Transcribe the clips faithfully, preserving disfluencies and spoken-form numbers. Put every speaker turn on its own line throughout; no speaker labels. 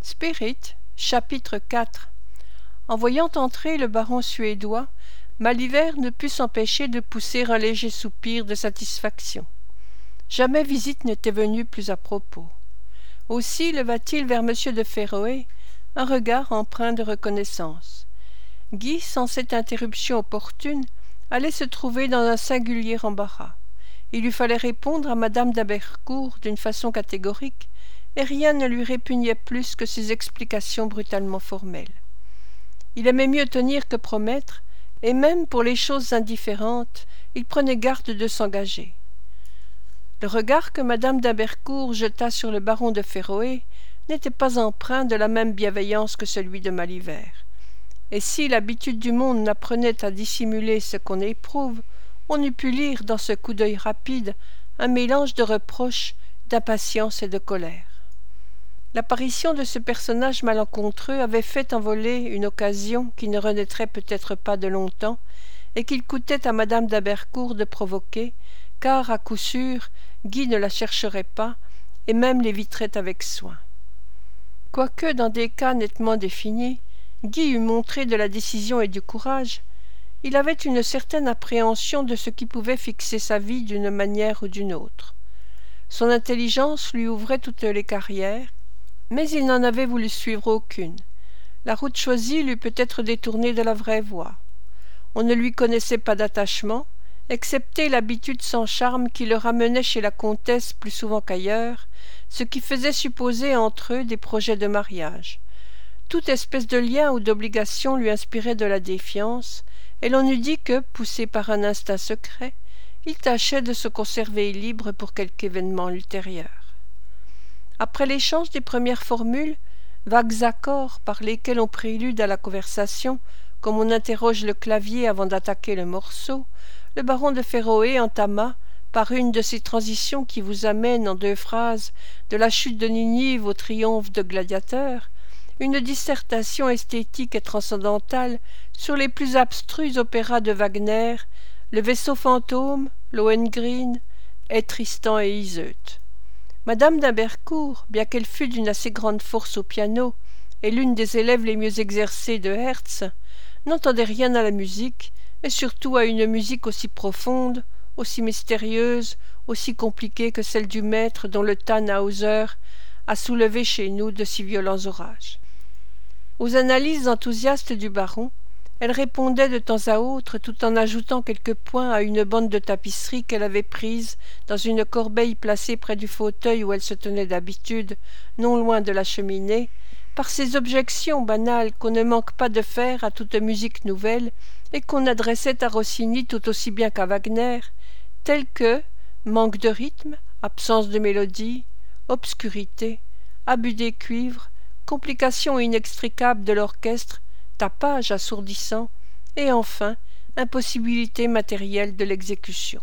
Spirit, chapitre quatre. En voyant entrer le baron suédois, Maliver ne put s'empêcher de pousser un léger soupir de satisfaction. Jamais visite n'était venue plus à propos. Aussi leva-t-il vers M. de Féroé un regard empreint de reconnaissance. Guy, sans cette interruption opportune, allait se trouver dans un singulier embarras. Il lui fallait répondre à madame d'Abercourt d'une façon catégorique, et rien ne lui répugnait plus que ces explications brutalement formelles. Il aimait mieux tenir que promettre, et même pour les choses indifférentes, il prenait garde de s'engager. Le regard que madame d'Abercourt jeta sur le baron de Féroé n'était pas empreint de la même bienveillance que celui de Maliver. Et si l'habitude du monde n'apprenait à dissimuler ce qu'on éprouve, on eût pu lire dans ce coup d'œil rapide un mélange de reproches, d'impatience et de colère. L'apparition de ce personnage malencontreux avait fait envoler une occasion qui ne renaîtrait peut-être pas de longtemps, et qu'il coûtait à madame d'Abercourt de provoquer, car, à coup sûr, Guy ne la chercherait pas, et même l'éviterait avec soin. Quoique, dans des cas nettement définis, Guy eût montré de la décision et du courage, il avait une certaine appréhension de ce qui pouvait fixer sa vie d'une manière ou d'une autre. Son intelligence lui ouvrait toutes les carrières, mais il n'en avait voulu suivre aucune. La route choisie l'eût peut-être détourné de la vraie voie. On ne lui connaissait pas d'attachement, excepté l'habitude sans charme qui le ramenait chez la comtesse plus souvent qu'ailleurs, ce qui faisait supposer entre eux des projets de mariage. Toute espèce de lien ou d'obligation lui inspirait de la défiance, et l'on eût dit que, poussé par un instinct secret, il tâchait de se conserver libre pour quelque événement ultérieur. Après l'échange des premières formules, vagues accords par lesquels on prélude à la conversation, comme on interroge le clavier avant d'attaquer le morceau, le baron de Féroé entama, par une de ces transitions qui vous amènent en deux phrases de la chute de Ninive au triomphe de Gladiateur, une dissertation esthétique et transcendantale sur les plus abstrus opéras de Wagner, le vaisseau fantôme, Lohengrin, et Tristan et Iseut. Madame d'Abercourt, bien qu'elle fût d'une assez grande force au piano et l'une des élèves les mieux exercées de Hertz, n'entendait rien à la musique, et surtout à une musique aussi profonde, aussi mystérieuse, aussi compliquée que celle du maître dont le Tannhäuser a soulevé chez nous de si violents orages. Aux analyses enthousiastes du baron, elle répondait de temps à autre tout en ajoutant quelques points à une bande de tapisserie qu'elle avait prise dans une corbeille placée près du fauteuil où elle se tenait d'habitude, non loin de la cheminée, par ces objections banales qu'on ne manque pas de faire à toute musique nouvelle et qu'on adressait à Rossini tout aussi bien qu'à Wagner, telles que manque de rythme, absence de mélodie, obscurité, abus des cuivres, complications inextricables de l'orchestre, tapage assourdissant, et enfin impossibilité matérielle de l'exécution.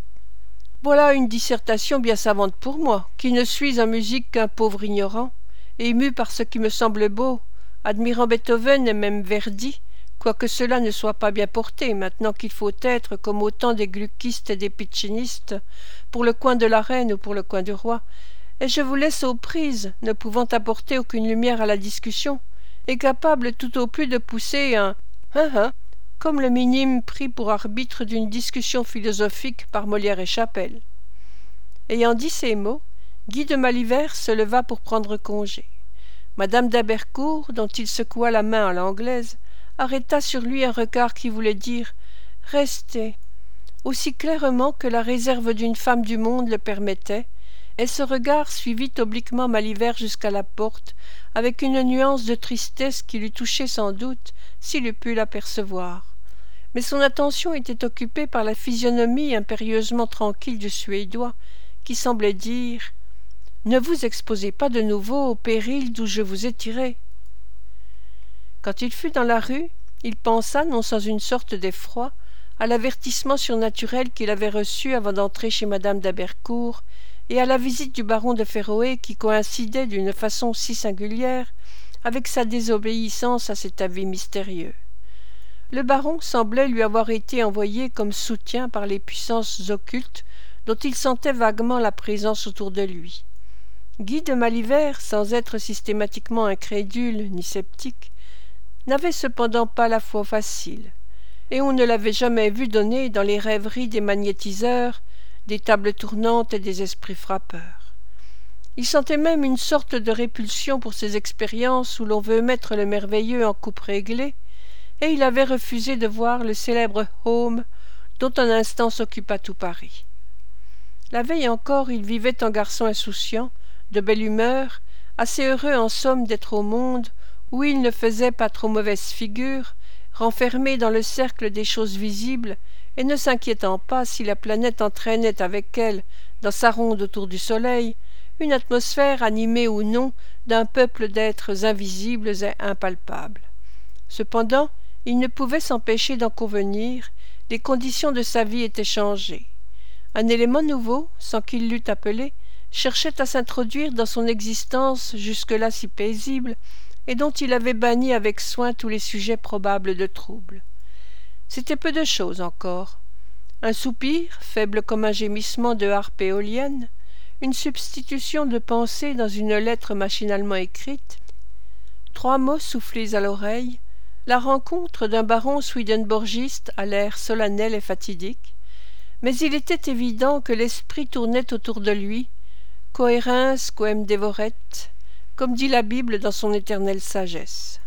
Voilà une dissertation bien savante pour moi, qui ne suis en musique qu'un pauvre ignorant, ému par ce qui me semble beau, admirant Beethoven et même Verdi, quoique cela ne soit pas bien porté, maintenant qu'il faut être, comme autant des gluckistes et des piccinistes, pour le coin de la reine ou pour le coin du roi, et je vous laisse aux prises, ne pouvant apporter aucune lumière à la discussion, et capable tout au plus de pousser un « hein hein » comme le minime pris pour arbitre d'une discussion philosophique par Molière et Chapelle. Ayant dit ces mots, Guy de Maliver se leva pour prendre congé. Madame d'Abercourt, dont il secoua la main à l'anglaise, arrêta sur lui un regard qui voulait dire « Restez » aussi clairement que la réserve d'une femme du monde le permettait, et ce regard suivit obliquement Maliver jusqu'à la porte, avec une nuance de tristesse qui l'eût touché sans doute, s'il eût pu l'apercevoir. Mais son attention était occupée par la physionomie impérieusement tranquille du Suédois, qui semblait dire « Ne vous exposez pas de nouveau au péril d'où je vous ai tiré. » Quand il fut dans la rue, il pensa, non sans une sorte d'effroi, à l'avertissement surnaturel qu'il avait reçu avant d'entrer chez madame d'Abercourt, et à la visite du baron de Féroé qui coïncidait d'une façon si singulière avec sa désobéissance à cet avis mystérieux. Le baron semblait lui avoir été envoyé comme soutien par les puissances occultes dont il sentait vaguement la présence autour de lui. Guy de Malivert, sans être systématiquement incrédule ni sceptique, n'avait cependant pas la foi facile, et on ne l'avait jamais vu donner dans les rêveries des magnétiseurs, des tables tournantes et des esprits frappeurs. Il sentait même une sorte de répulsion pour ces expériences où l'on veut mettre le merveilleux en coupe réglée, et il avait refusé de voir le célèbre Home dont un instant s'occupa tout Paris. La veille encore, il vivait en garçon insouciant, de belle humeur, assez heureux en somme d'être au monde, où il ne faisait pas trop mauvaise figure, renfermé dans le cercle des choses visibles, et ne s'inquiétant pas si la planète entraînait avec elle, dans sa ronde autour du soleil, une atmosphère animée ou non d'un peuple d'êtres invisibles et impalpables. Cependant, il ne pouvait s'empêcher d'en convenir, les conditions de sa vie étaient changées. Un élément nouveau, sans qu'il l'eût appelé, cherchait à s'introduire dans son existence jusque-là si paisible, et dont il avait banni avec soin tous les sujets probables de trouble. C'était peu de chose encore. Un soupir, faible comme un gémissement de harpe éolienne, une substitution de pensée dans une lettre machinalement écrite, trois mots soufflés à l'oreille, la rencontre d'un baron swedenborgiste à l'air solennel et fatidique, mais il était évident que l'esprit tournait autour de lui, coerens quem devoret, comme dit la Bible dans son éternelle sagesse.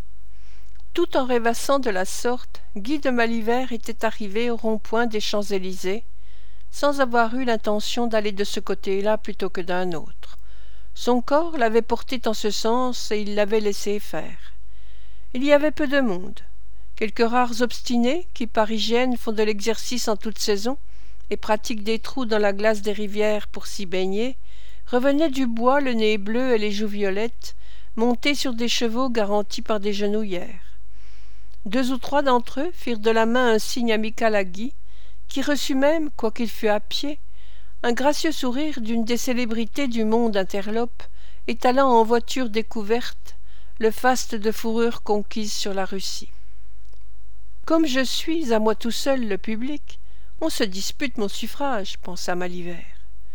Tout en rêvassant de la sorte, Guy de Malivert était arrivé au rond-point des Champs-Élysées, sans avoir eu l'intention d'aller de ce côté-là plutôt que d'un autre. Son corps l'avait porté en ce sens et il l'avait laissé faire. Il y avait peu de monde. Quelques rares obstinés qui, par hygiène, font de l'exercice en toute saison et pratiquent des trous dans la glace des rivières pour s'y baigner, revenaient du bois le nez bleu et les joues violettes, montés sur des chevaux garantis par des genouillères. Deux ou trois d'entre eux firent de la main un signe amical à Guy, qui reçut même, quoiqu'il fût à pied, un gracieux sourire d'une des célébrités du monde interlope, étalant en voiture découverte le faste de fourrure conquise sur la Russie. Comme je suis, à moi tout seul, le public, on se dispute mon suffrage, pensa Malivert.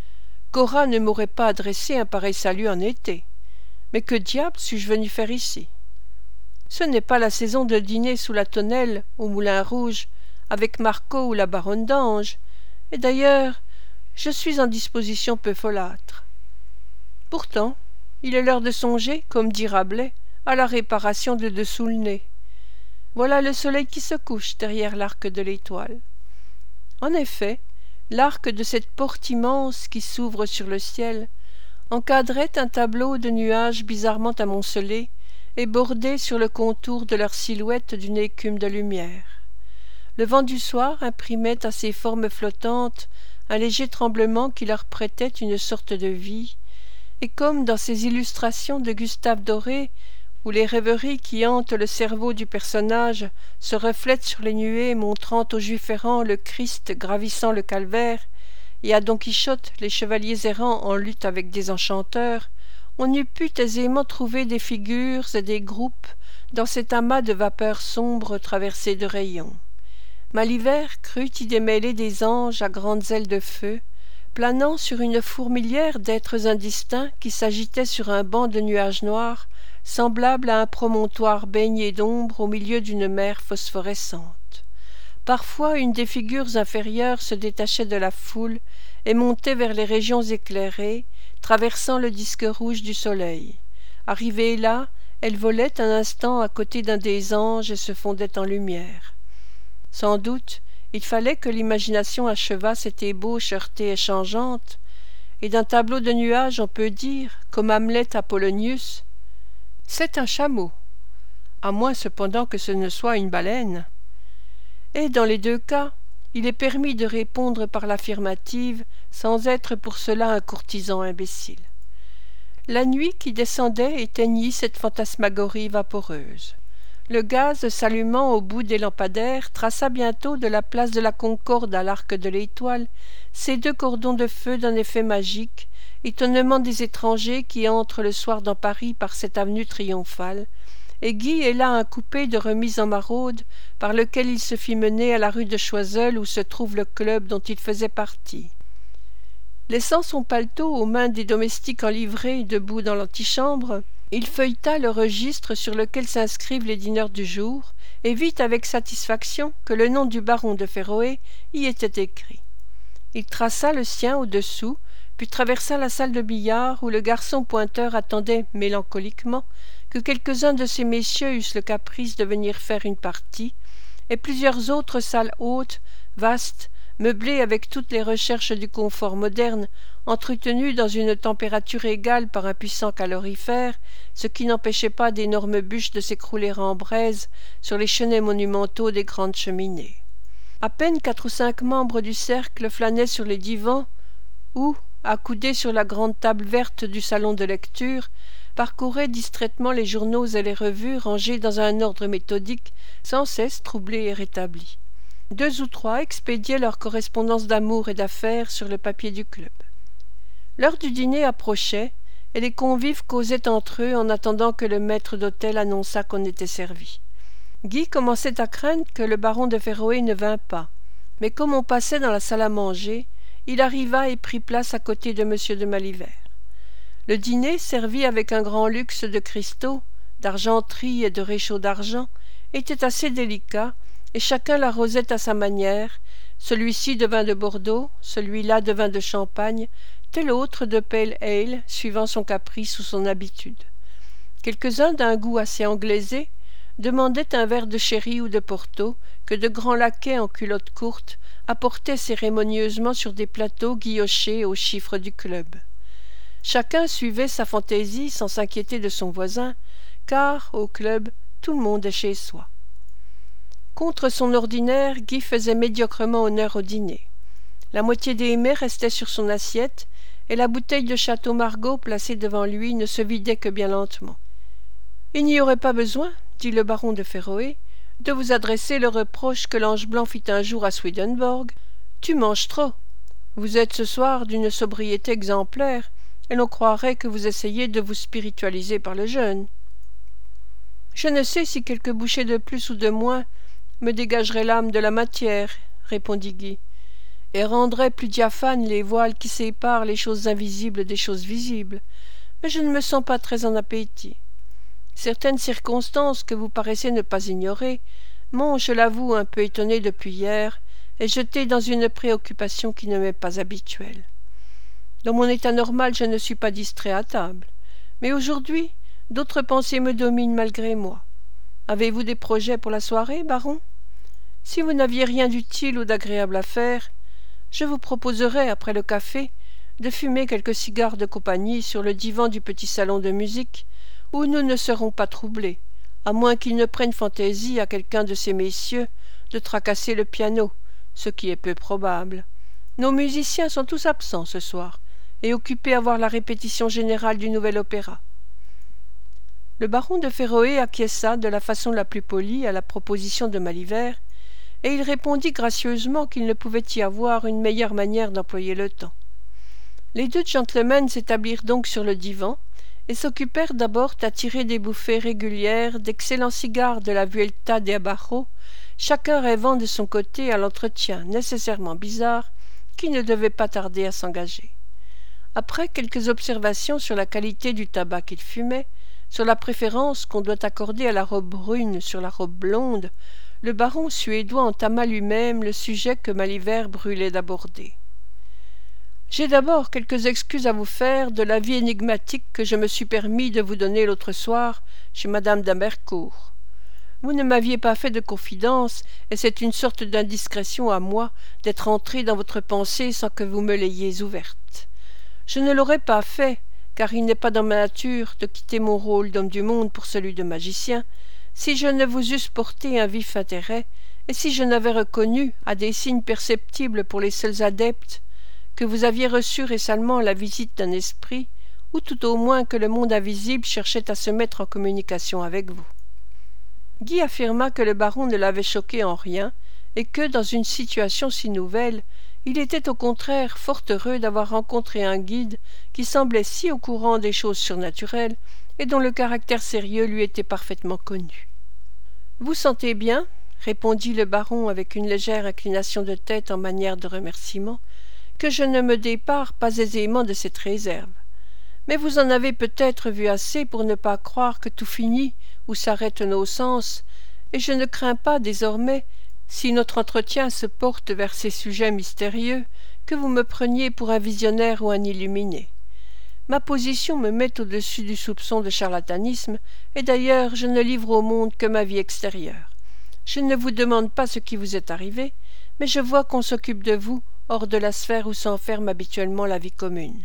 Cora ne m'aurait pas adressé un pareil salut en été. Mais que diable suis-je venu faire ici? Ce n'est pas la saison de dîner sous la tonnelle, au Moulin Rouge, avec Marco ou la baronne d'Ange, et d'ailleurs, je suis en disposition peu folâtre. Pourtant, il est l'heure de songer, comme dit Rabelais, à la réparation de dessous le nez. Voilà le soleil qui se couche derrière l'arc de l'étoile. En effet, l'arc de cette porte immense qui s'ouvre sur le ciel encadrait un tableau de nuages bizarrement amoncelés et bordés sur le contour de leur silhouette d'une écume de lumière. Le vent du soir imprimait à ces formes flottantes un léger tremblement qui leur prêtait une sorte de vie, et comme dans ces illustrations de Gustave Doré, où les rêveries qui hantent le cerveau du personnage se reflètent sur les nuées montrant aux Juifs errants le Christ gravissant le calvaire, et à Don Quichotte les chevaliers errants en lutte avec des enchanteurs, on eût pu aisément trouver des figures et des groupes dans cet amas de vapeurs sombres traversées de rayons. Malivert crut y démêler des anges à grandes ailes de feu, planant sur une fourmilière d'êtres indistincts qui s'agitaient sur un banc de nuages noirs, semblable à un promontoire baigné d'ombre au milieu d'une mer phosphorescente. Parfois une des figures inférieures se détachait de la foule et montait vers les régions éclairées, traversant le disque rouge du soleil. Arrivée là, elle volait un instant à côté d'un des anges et se fondait en lumière. Sans doute, il fallait que l'imagination achevât cette ébauche heurtée et changeante, et d'un tableau de nuages on peut dire, comme Hamlet à Polonius, « C'est un chameau », à moins cependant que ce ne soit une baleine. Et dans les deux cas, il est permis de répondre par l'affirmative sans être pour cela un courtisan imbécile. La nuit qui descendait éteignit cette fantasmagorie vaporeuse. Le gaz s'allumant au bout des lampadaires traça bientôt de la place de la Concorde à l'arc de l'Étoile ces deux cordons de feu d'un effet magique, étonnement des étrangers qui entrent le soir dans Paris par cette avenue triomphale, et Guy héla un coupé de remise en maraude par lequel il se fit mener à la rue de Choiseul où se trouve le club dont il faisait partie. Laissant son paletot aux mains des domestiques en livrée debout dans l'antichambre, il feuilleta le registre sur lequel s'inscrivent les dîneurs du jour, et vit avec satisfaction que le nom du baron de Féroé y était écrit. Il traça le sien au-dessous, puis traversa la salle de billard où le garçon pointeur attendait mélancoliquement que quelques-uns de ces messieurs eussent le caprice de venir faire une partie, et plusieurs autres salles hautes, vastes, meublées avec toutes les recherches du confort moderne, entretenues dans une température égale par un puissant calorifère, ce qui n'empêchait pas d'énormes bûches de s'écrouler en braise sur les chenets monumentaux des grandes cheminées. À peine quatre ou cinq membres du cercle flânaient sur les divans ou, accoudés sur la grande table verte du salon de lecture, parcouraient distraitement les journaux et les revues rangés dans un ordre méthodique, sans cesse troublé et rétabli. Deux ou trois expédiaient leur correspondance d'amour et d'affaires sur le papier du club. L'heure du dîner approchait, et les convives causaient entre eux en attendant que le maître d'hôtel annonçât qu'on était servi. Guy commençait à craindre que le baron de Féroé ne vînt pas, mais comme on passait dans la salle à manger, il arriva et prit place à côté de monsieur de Malivert. Le dîner, servi avec un grand luxe de cristaux, d'argenterie et de réchauds d'argent, était assez délicat, et chacun l'arrosait à sa manière, celui-ci de vin de Bordeaux, celui-là de vin de Champagne, tel autre de pale ale, suivant son caprice ou son habitude. Quelques-uns d'un goût assez anglaisé demandaient un verre de sherry ou de porto, que de grands laquais en culottes courtes apportaient cérémonieusement sur des plateaux guillochés aux chiffres du club. Chacun suivait sa fantaisie sans s'inquiéter de son voisin, car, au club, tout le monde est chez soi. Contre son ordinaire, Guy faisait médiocrement honneur au dîner. La moitié des mets restait sur son assiette, et la bouteille de Château Margaux placée devant lui ne se vidait que bien lentement. « Il n'y aurait pas besoin, dit le baron de Féroé, de vous adresser le reproche que l'ange blanc fit un jour à Swedenborg. Tu manges trop. Vous êtes ce soir d'une sobriété exemplaire, et l'on croirait que vous essayez de vous spiritualiser par le jeûne. Je ne sais si quelques bouchées de plus ou de moins me dégageraient l'âme de la matière, répondit Guy, et rendraient plus diaphanes les voiles qui séparent les choses invisibles des choses visibles, mais je ne me sens pas très en appétit. Certaines circonstances que vous paraissez ne pas ignorer m'ont, je l'avoue, un peu étonné depuis hier, et jeté dans une préoccupation qui ne m'est pas habituelle. Dans mon état normal, je ne suis pas distrait à table, mais aujourd'hui, d'autres pensées me dominent malgré moi. Avez-vous des projets pour la soirée, baron? Si vous n'aviez rien d'utile ou d'agréable à faire, je vous proposerais, après le café, de fumer quelques cigares de compagnie sur le divan du petit salon de musique, où nous ne serons pas troublés, à moins qu'il ne prenne fantaisie à quelqu'un de ces messieurs de tracasser le piano, ce qui est peu probable. Nos musiciens sont tous absents ce soir, et occupés à voir la répétition générale du nouvel opéra. Le baron de Féroé acquiesça de la façon la plus polie à la proposition de Malivert, et il répondit gracieusement qu'il ne pouvait y avoir une meilleure manière d'employer le temps. Les deux gentlemen s'établirent donc sur le divan, et s'occupèrent d'abord à tirer des bouffées régulières d'excellents cigares de la Vuelta de Abajo, chacun rêvant de son côté à l'entretien nécessairement bizarre qui ne devait pas tarder à s'engager. Après quelques observations sur la qualité du tabac qu'il fumait, sur la préférence qu'on doit accorder à la robe brune sur la robe blonde, le baron suédois entama lui-même le sujet que Malivert brûlait d'aborder. « J'ai d'abord quelques excuses à vous faire de l'avis énigmatique que je me suis permis de vous donner l'autre soir chez madame d'Ambercourt. Vous ne m'aviez pas fait de confidence, et c'est une sorte d'indiscrétion à moi d'être entré dans votre pensée sans que vous me l'ayez ouverte. Je ne l'aurais pas fait, car il n'est pas dans ma nature de quitter mon rôle d'homme du monde pour celui de magicien, si je ne vous eusse porté un vif intérêt, et si je n'avais reconnu, à des signes perceptibles pour les seuls adeptes, que vous aviez reçu récemment la visite d'un esprit, ou tout au moins que le monde invisible cherchait à se mettre en communication avec vous. » Guy affirma que le baron ne l'avait choqué en rien, et que, dans une situation si nouvelle, il était au contraire fort heureux d'avoir rencontré un guide qui semblait si au courant des choses surnaturelles et dont le caractère sérieux lui était parfaitement connu. « Vous sentez bien, » répondit le baron avec une légère inclination de tête en manière de remerciement, que je ne me dépare pas aisément de cette réserve. Mais vous en avez peut-être vu assez pour ne pas croire que tout finit où s'arrêtent nos sens, et je ne crains pas désormais, si notre entretien se porte vers ces sujets mystérieux, que vous me preniez pour un visionnaire ou un illuminé. Ma position me met au-dessus du soupçon de charlatanisme, et d'ailleurs je ne livre au monde que ma vie extérieure. Je ne vous demande pas ce qui vous est arrivé, mais je vois qu'on s'occupe de vous hors de la sphère où s'enferme habituellement la vie commune.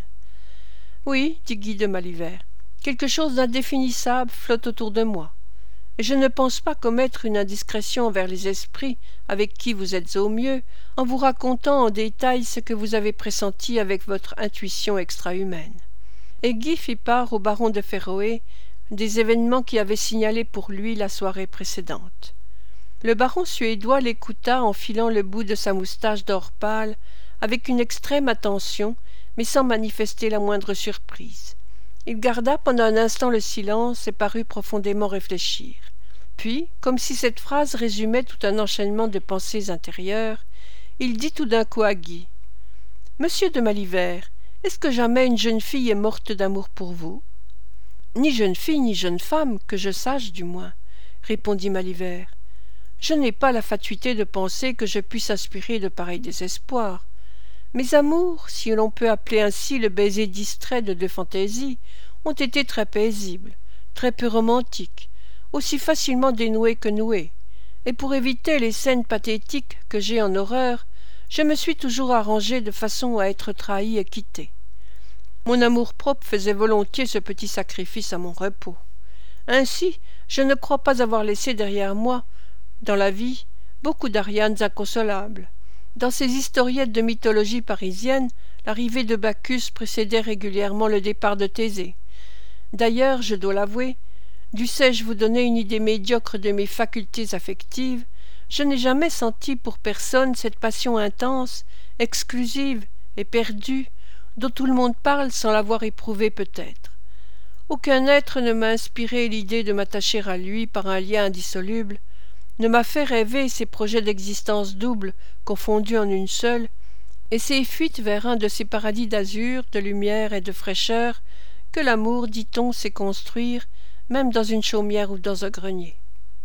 Oui, dit Guy de Maliver, quelque chose d'indéfinissable flotte autour de moi, et je ne pense pas commettre une indiscrétion envers les esprits avec qui vous êtes au mieux, en vous racontant en détail ce que vous avez pressenti avec votre intuition extra-humaine. Et Guy fit part au baron de Féroé des événements qui avaient signalé pour lui la soirée précédente. Le baron suédois l'écouta en filant le bout de sa moustache d'or pâle, avec une extrême attention, mais sans manifester la moindre surprise. Il garda pendant un instant le silence et parut profondément réfléchir. Puis, comme si cette phrase résumait tout un enchaînement de pensées intérieures, il dit tout d'un coup à Guy : « Monsieur de Maliver, est-ce que jamais une jeune fille est morte d'amour pour vous ?»« Ni jeune fille, ni jeune femme, que je sache du moins, » répondit Maliver. « Je n'ai pas la fatuité de penser que je puisse inspirer de pareils désespoirs. Mes amours, si l'on peut appeler ainsi le baiser distrait de deux fantaisies, ont été très paisibles, très peu romantiques, aussi facilement dénoués que noués, et pour éviter les scènes pathétiques que j'ai en horreur, je me suis toujours arrangé de façon à être trahi et quitté. Mon amour-propre faisait volontiers ce petit sacrifice à mon repos. Ainsi, je ne crois pas avoir laissé derrière moi, dans la vie, beaucoup d'Arianes inconsolables. Dans ces historiettes de mythologie parisienne, l'arrivée de Bacchus précédait régulièrement le départ de Thésée. D'ailleurs, je dois l'avouer, dussé-je vous donner une idée médiocre de mes facultés affectives, je n'ai jamais senti pour personne cette passion intense, exclusive et perdue, dont tout le monde parle sans l'avoir éprouvée peut-être. Aucun être ne m'a inspiré l'idée de m'attacher à lui par un lien indissoluble, ne m'a fait rêver ces projets d'existence double confondus en une seule, et ces fuites vers un de ces paradis d'azur, de lumière et de fraîcheur que l'amour, dit-on, sait construire, même dans une chaumière ou dans un grenier.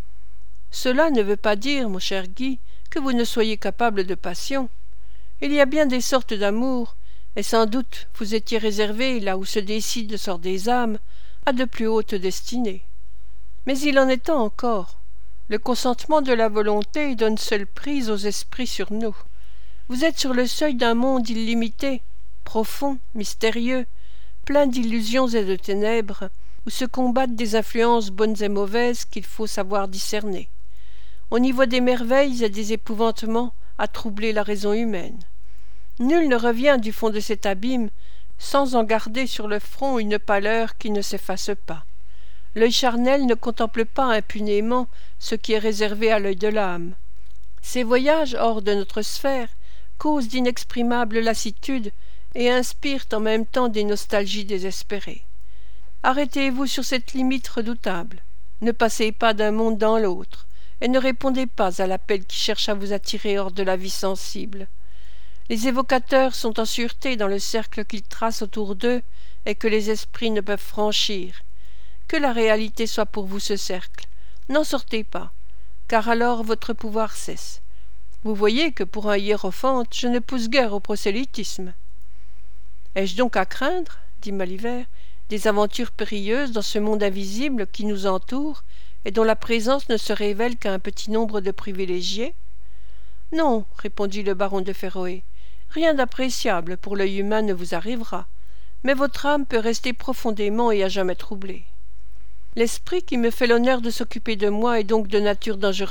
Cela ne veut pas dire, mon cher Guy, que vous ne soyez capable de passion. Il y a bien des sortes d'amour, et sans doute vous étiez réservé, là où se décide le sort des âmes, à de plus hautes destinées. Mais il en est temps encore. Le consentement de la volonté donne seule prise aux esprits sur nous. Vous êtes sur le seuil d'un monde illimité, profond, mystérieux, plein d'illusions et de ténèbres, où se combattent des influences bonnes et mauvaises qu'il faut savoir discerner. On y voit des merveilles et des épouvantements à troubler la raison humaine. Nul ne revient du fond de cet abîme sans en garder sur le front une pâleur qui ne s'efface pas. L'œil charnel ne contemple pas impunément ce qui est réservé à l'œil de l'âme. Ces voyages hors de notre sphère causent d'inexprimables lassitudes et inspirent en même temps des nostalgies désespérées. Arrêtez-vous sur cette limite redoutable. Ne passez pas d'un monde dans l'autre, et ne répondez pas à l'appel qui cherche à vous attirer hors de la vie sensible. Les évocateurs sont en sûreté dans le cercle qu'ils tracent autour d'eux et que les esprits ne peuvent franchir. Que la réalité soit pour vous ce cercle. N'en sortez pas, car alors votre pouvoir cesse. Vous voyez que pour un hiérophante, je ne pousse guère au prosélytisme. Ai-je donc à craindre, dit Maliver, des aventures périlleuses dans ce monde invisible qui nous entoure et dont la présence ne se révèle qu'à un petit nombre de privilégiés ? Non, répondit le baron de Féroé, rien d'appréciable pour l'œil humain ne vous arrivera, mais votre âme peut rester profondément et à jamais troublée. L'esprit qui me fait l'honneur de s'occuper de moi est donc de nature dangereuse ?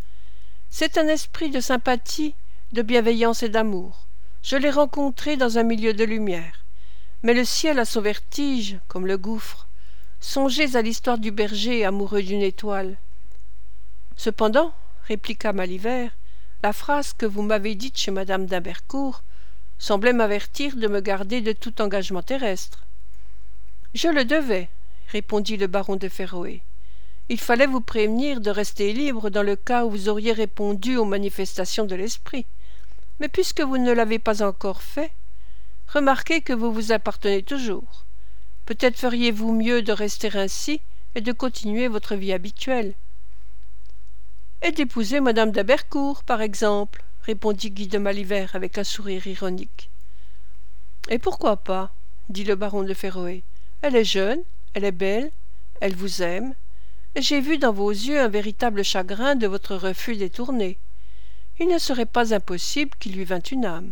C'est un esprit de sympathie, de bienveillance et d'amour. Je l'ai rencontré dans un milieu de lumière. Mais le ciel a son vertige, comme le gouffre. Songez à l'histoire du berger amoureux d'une étoile. Cependant, répliqua Maliver, la phrase que vous m'avez dite chez madame d'Hymbercourt semblait m'avertir de me garder de tout engagement terrestre. Je le devais, répondit le baron de Féroé. Il fallait vous prévenir de rester libre dans le cas où vous auriez répondu aux manifestations de l'esprit. Mais puisque vous ne l'avez pas encore fait, remarquez que vous vous appartenez toujours. Peut-être feriez-vous mieux de rester ainsi et de continuer votre vie habituelle. Et d'épouser madame d'Abercourt, par exemple, répondit Guy de Maliver avec un sourire ironique. Et pourquoi pas, dit le baron de Féroé. Elle est jeune, elle est belle, elle vous aime, et j'ai vu dans vos yeux un véritable chagrin de votre refus détourné. Il ne serait pas impossible qu'il lui vînt une âme.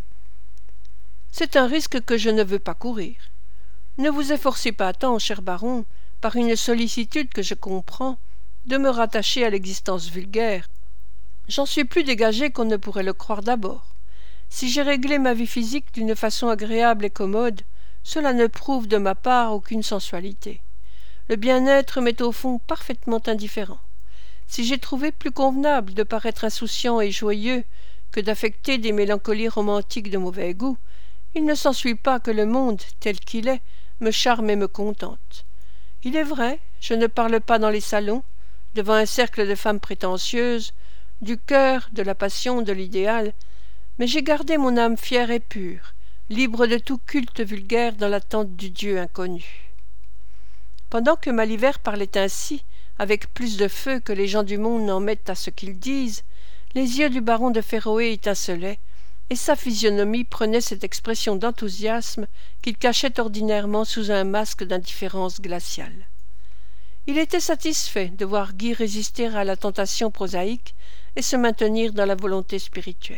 C'est un risque que je ne veux pas courir. Ne vous efforcez pas tant, cher baron, par une sollicitude que je comprends, de me rattacher à l'existence vulgaire. J'en suis plus dégagé qu'on ne pourrait le croire d'abord. Si j'ai réglé ma vie physique d'une façon agréable et commode, cela ne prouve de ma part aucune sensualité. Le bien-être m'est au fond parfaitement indifférent. Si j'ai trouvé plus convenable de paraître insouciant et joyeux que d'affecter des mélancolies romantiques de mauvais goût, il ne s'ensuit pas que le monde, tel qu'il est, me charme et me contente. Il est vrai, je ne parle pas dans les salons, devant un cercle de femmes prétentieuses, du cœur, de la passion, de l'idéal, mais j'ai gardé mon âme fière et pure, libre de tout culte vulgaire dans l'attente du Dieu inconnu. Pendant que Maliver parlait ainsi, avec plus de feu que les gens du monde n'en mettent à ce qu'ils disent, les yeux du baron de Féroé étincelaient, et sa physionomie prenait cette expression d'enthousiasme qu'il cachait ordinairement sous un masque d'indifférence glaciale. Il était satisfait de voir Guy résister à la tentation prosaïque et se maintenir dans la volonté spirituelle.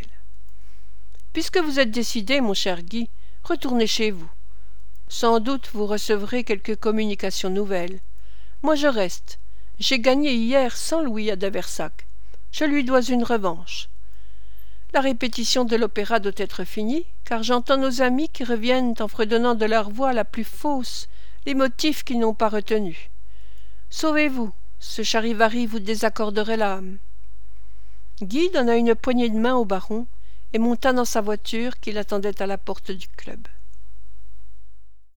« Puisque vous êtes décidé, mon cher Guy, retournez chez vous. Sans doute vous recevrez quelques communications nouvelles. Moi je reste. J'ai gagné hier cent louis à D'aversac. Je lui dois une revanche. La répétition de l'opéra doit être finie, car j'entends nos amis qui reviennent en fredonnant de leur voix la plus fausse les motifs qu'ils n'ont pas retenus. Sauvez-vous, ce charivari vous désaccorderait l'âme. » Guy donna une poignée de main au baron et monta dans sa voiture qui l'attendait à la porte du club.